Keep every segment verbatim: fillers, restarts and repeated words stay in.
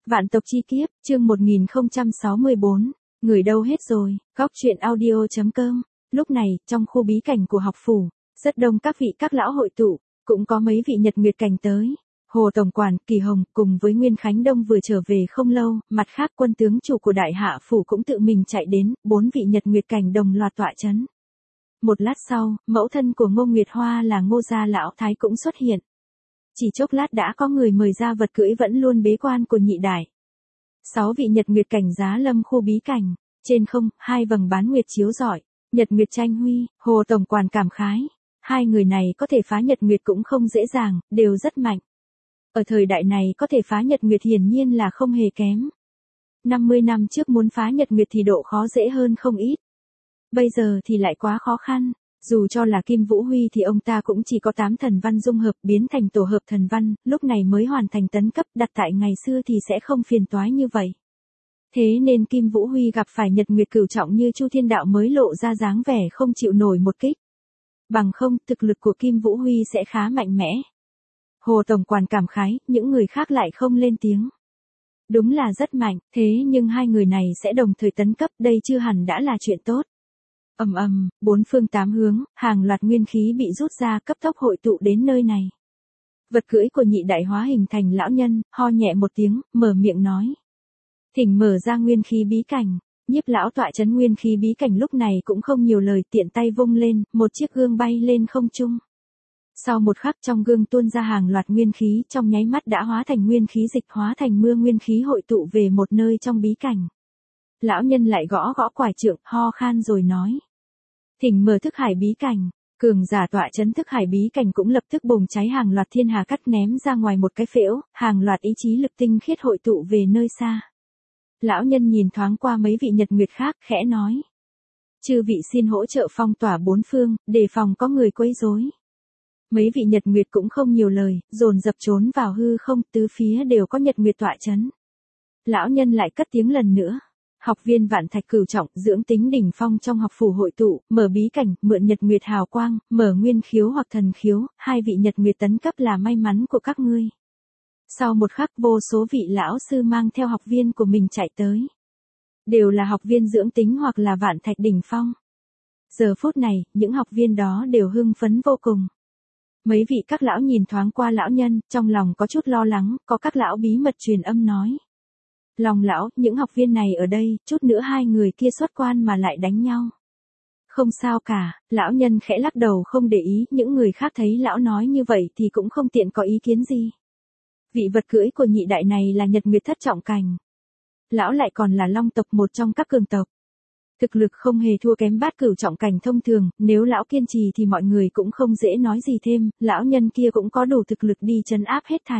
Vạn tộc chi kiếp, chương một nghìn không trăm sáu mươi bốn, người đâu hết rồi, góc truyện audio.com. Lúc này, trong khu bí cảnh của học phủ, rất đông các vị các lão hội tụ, cũng có mấy vị nhật nguyệt cảnh tới. Hồ Tổng Quản, Kỳ Hồng, cùng với Nguyên Khánh Đông vừa trở về không lâu, mặt khác quân tướng chủ của Đại Hạ Phủ cũng tự mình chạy đến, bốn vị nhật nguyệt cảnh đồng loạt tọa chấn. Một lát sau, mẫu thân của Ngô Nguyệt Hoa là Ngô Gia Lão Thái cũng xuất hiện. Chỉ chốc lát đã có người mời ra vật cưỡi vẫn luôn bế quan của nhị đại. Sáu vị nhật nguyệt cảnh giá lâm khu bí cảnh, trên không, hai vầng bán nguyệt chiếu rọi, nhật nguyệt tranh huy, Hồ Tổng Quản cảm khái. Hai người này có thể phá nhật nguyệt cũng không dễ dàng, đều rất mạnh. Ở thời đại này có thể phá nhật nguyệt hiển nhiên là không hề kém. năm mươi năm trước muốn phá nhật nguyệt thì độ khó dễ hơn không ít. Bây giờ thì lại quá khó khăn. Dù cho là Kim Vũ Huy thì ông ta cũng chỉ có tám thần văn dung hợp biến thành tổ hợp thần văn, lúc này mới hoàn thành tấn cấp, đặt tại ngày xưa thì sẽ không phiền toái như vậy. Thế nên Kim Vũ Huy gặp phải nhật nguyệt cửu trọng như Chu Thiên Đạo mới lộ ra dáng vẻ không chịu nổi một kích. Bằng không, thực lực của Kim Vũ Huy sẽ khá mạnh mẽ. Hồ Tổng Quản cảm khái, những người khác lại không lên tiếng. Đúng là rất mạnh, thế nhưng hai người này sẽ đồng thời tấn cấp, đây chưa hẳn đã là chuyện tốt. Ầm ầm, bốn phương tám hướng, hàng loạt nguyên khí bị rút ra cấp tốc hội tụ đến nơi này. Vật cưỡi của nhị đại hóa hình thành lão nhân, ho nhẹ một tiếng, mở miệng nói. Thỉnh mở ra nguyên khí bí cảnh, nhiếp lão tọa chấn nguyên khí bí cảnh lúc này cũng không nhiều lời, tiện tay vung lên, một chiếc gương bay lên không trung. Sau một khắc trong gương tuôn ra hàng loạt nguyên khí, trong nháy mắt đã hóa thành nguyên khí dịch, hóa thành mưa nguyên khí hội tụ về một nơi trong bí cảnh. Lão nhân lại gõ gõ quải trượng, ho khan rồi nói. Thỉnh mở thức hải bí cảnh, cường giả tọa chấn thức hải bí cảnh cũng lập tức bùng cháy, hàng loạt thiên hà cắt ném ra ngoài một cái phễu, hàng loạt ý chí lực tinh khiết hội tụ về nơi xa. Lão nhân nhìn thoáng qua mấy vị nhật nguyệt khác, khẽ nói. Chư vị xin hỗ trợ phong tỏa bốn phương, đề phòng có người quấy rối. Mấy vị nhật nguyệt cũng không nhiều lời, dồn dập trốn vào hư không, tứ phía đều có nhật nguyệt tọa chấn. Lão nhân lại cất tiếng lần nữa. Học viên vạn thạch cửu trọng, dưỡng tính đỉnh phong trong học phủ hội tụ, mở bí cảnh, mượn nhật nguyệt hào quang, mở nguyên khiếu hoặc thần khiếu, hai vị nhật nguyệt tấn cấp là may mắn của các ngươi. Sau một khắc vô số vị lão sư mang theo học viên của mình chạy tới. Đều là học viên dưỡng tính hoặc là vạn thạch đỉnh phong. Giờ phút này, những học viên đó đều hưng phấn vô cùng. Mấy vị các lão nhìn thoáng qua lão nhân, trong lòng có chút lo lắng, có các lão bí mật truyền âm nói. Lòng lão, những học viên này ở đây, chút nữa hai người kia xuất quan mà lại đánh nhau. Không sao cả, lão nhân khẽ lắc đầu không để ý, những người khác thấy lão nói như vậy thì cũng không tiện có ý kiến gì. Vị vật cưỡi của nhị đại này là nhật nguyệt thất trọng cảnh. Lão lại còn là long tộc một trong các cường tộc. Thực lực không hề thua kém bát cửu trọng cảnh thông thường, nếu lão kiên trì thì mọi người cũng không dễ nói gì thêm, lão nhân kia cũng có đủ thực lực đi trấn áp hết thảy.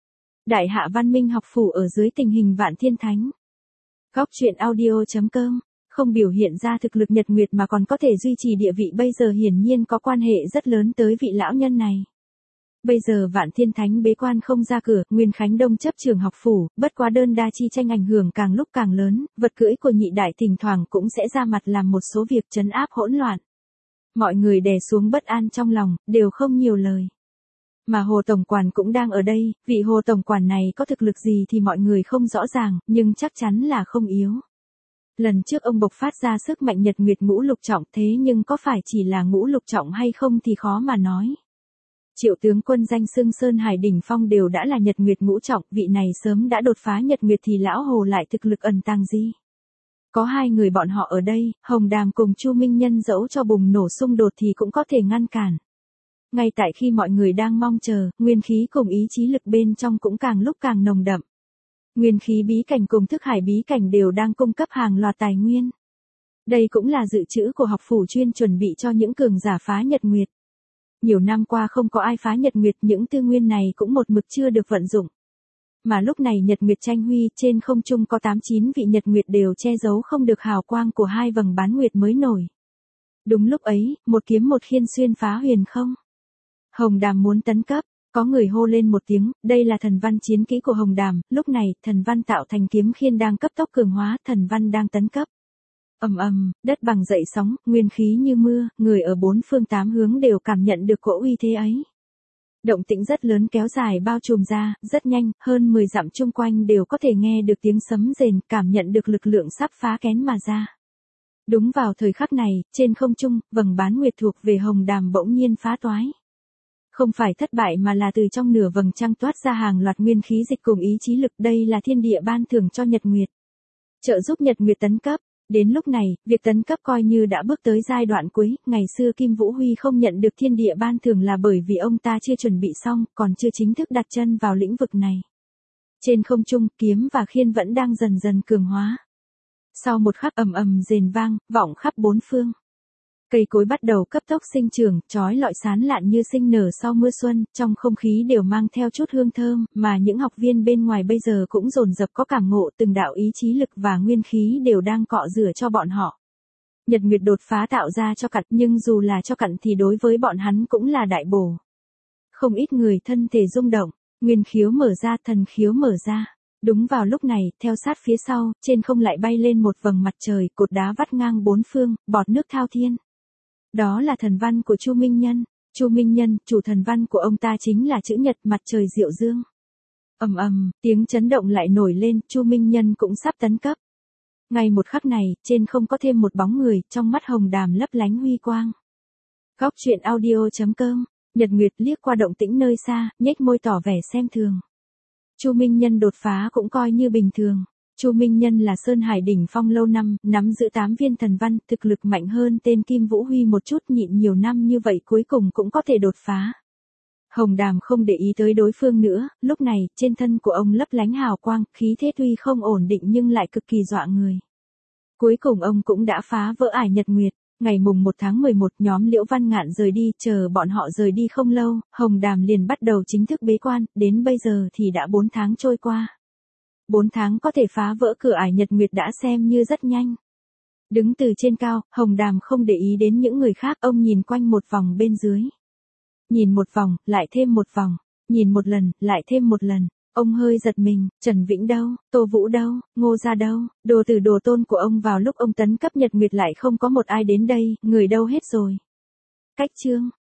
Đại Hạ Văn Minh học phủ ở dưới tình hình vạn thiên thánh. Góc truyện audio.com, không biểu hiện ra thực lực nhật nguyệt mà còn có thể duy trì địa vị bây giờ hiển nhiên có quan hệ rất lớn tới vị lão nhân này. Bây giờ vạn thiên thánh bế quan không ra cửa, Nguyên Khánh Đông chấp trường học phủ, bất quá đơn đa chi tranh ảnh hưởng càng lúc càng lớn, vật cưỡi của nhị đại thỉnh thoảng cũng sẽ ra mặt làm một số việc trấn áp hỗn loạn. Mọi người đè xuống bất an trong lòng, đều không nhiều lời. Mà Hồ Tổng Quản cũng đang ở đây, vị Hồ Tổng Quản này có thực lực gì thì mọi người không rõ ràng, nhưng chắc chắn là không yếu. Lần trước ông bộc phát ra sức mạnh nhật nguyệt ngũ lục trọng, thế nhưng có phải chỉ là ngũ lục trọng hay không thì khó mà nói. Triệu tướng quân danh xưng Sơn Hải đỉnh phong đều đã là nhật nguyệt ngũ trọng, vị này sớm đã đột phá nhật nguyệt thì lão Hồ lại thực lực ẩn tàng gì. Có hai người bọn họ ở đây, Hồng Đàm cùng Chu Minh Nhân dẫu cho bùng nổ xung đột thì cũng có thể ngăn cản. Ngay tại khi mọi người đang mong chờ, nguyên khí cùng ý chí lực bên trong cũng càng lúc càng nồng đậm. Nguyên khí bí cảnh cùng thức hải bí cảnh đều đang cung cấp hàng loạt tài nguyên. Đây cũng là dự trữ của học phủ chuyên chuẩn bị cho những cường giả phá nhật nguyệt. Nhiều năm qua không có ai phá nhật nguyệt, những tư nguyên này cũng một mực chưa được vận dụng. Mà lúc này nhật nguyệt tranh huy, trên không trung có tám chín vị nhật nguyệt đều che giấu không được hào quang của hai vầng bán nguyệt mới nổi. Đúng lúc ấy, một kiếm một khiên xuyên phá huyền không. Hồng Đàm muốn tấn cấp, có người hô lên một tiếng, đây là thần văn chiến kỹ của Hồng Đàm, lúc này, thần văn tạo thành kiếm khiên đang cấp tốc cường hóa, thần văn đang tấn cấp. Ầm ầm, đất bằng dậy sóng, nguyên khí như mưa, người ở bốn phương tám hướng đều cảm nhận được cỗ uy thế ấy. Động tĩnh rất lớn kéo dài bao trùm ra, rất nhanh, hơn mười dặm chung quanh đều có thể nghe được tiếng sấm rền, cảm nhận được lực lượng sắp phá kén mà ra. Đúng vào thời khắc này, trên không trung, vầng bán nguyệt thuộc về hồng đàm bỗng nhiên phá toái. Không phải thất bại mà là từ trong nửa vầng trăng toát ra hàng loạt nguyên khí dịch cùng ý chí lực, đây là thiên địa ban thưởng cho Nhật Nguyệt. Trợ giúp Nhật Nguyệt tấn cấp. Đến lúc này, việc tấn cấp coi như đã bước tới giai đoạn cuối, ngày xưa Kim Vũ Huy không nhận được thiên địa ban thưởng là bởi vì ông ta chưa chuẩn bị xong, còn chưa chính thức đặt chân vào lĩnh vực này. Trên không trung, kiếm và khiên vẫn đang dần dần cường hóa. Sau một khắc ầm ầm rền vang, vọng khắp bốn phương. Cây cối bắt đầu cấp tốc sinh trưởng, chói lọi sán lạn như sinh nở sau mưa xuân, trong không khí đều mang theo chút hương thơm, mà những học viên bên ngoài bây giờ cũng dồn dập có cảm ngộ, từng đạo ý chí lực và nguyên khí đều đang cọ rửa cho bọn họ. Nhật Nguyệt đột phá tạo ra cho cặn, nhưng dù là cho cặn thì đối với bọn hắn cũng là đại bổ. Không ít người thân thể rung động, nguyên khiếu mở ra, thần khiếu mở ra. Đúng vào lúc này, theo sát phía sau, trên không lại bay lên một vầng mặt trời, cột đá vắt ngang bốn phương, bọt nước thao thiên. Đó là thần văn của Chu Minh Nhân. Chu Minh Nhân, chủ thần văn của ông ta chính là chữ nhật, mặt trời diệu dương. Ầm ầm, tiếng chấn động lại nổi lên, Chu Minh Nhân cũng sắp tấn cấp. Ngay một khắc này, trên không có thêm một bóng người, trong mắt hồng đàm lấp lánh huy quang. Góc truyện audio chấm com, Nhật Nguyệt liếc qua động tĩnh nơi xa, nhếch môi tỏ vẻ xem thường. Chu Minh Nhân đột phá cũng coi như bình thường. Chu Minh Nhân là Sơn Hải đỉnh phong lâu năm, nắm giữ tám viên thần văn, thực lực mạnh hơn tên Kim Vũ Huy một chút, nhịn nhiều năm như vậy cuối cùng cũng có thể đột phá. Hồng Đàm không để ý tới đối phương nữa, lúc này, trên thân của ông lấp lánh hào quang, khí thế tuy không ổn định nhưng lại cực kỳ dọa người. Cuối cùng ông cũng đã phá vỡ ải Nhật Nguyệt. Ngày mùng một tháng mười một, nhóm Liễu Văn Ngạn rời đi, chờ bọn họ rời đi không lâu, Hồng Đàm liền bắt đầu chính thức bế quan, đến bây giờ thì đã bốn tháng trôi qua. bốn tháng có thể phá vỡ cửa ải Nhật Nguyệt đã xem như rất nhanh. Đứng từ trên cao, Hồng Đàm không để ý đến những người khác, ông nhìn quanh một vòng bên dưới. Nhìn một vòng, lại thêm một vòng, nhìn một lần, lại thêm một lần. Ông hơi giật mình, Trần Vĩnh đâu, Tô Vũ đâu, Ngô Gia đâu, đồ tử đồ tôn của ông vào lúc ông tấn cấp Nhật Nguyệt lại không có một ai đến đây, người đâu hết rồi. Cách chương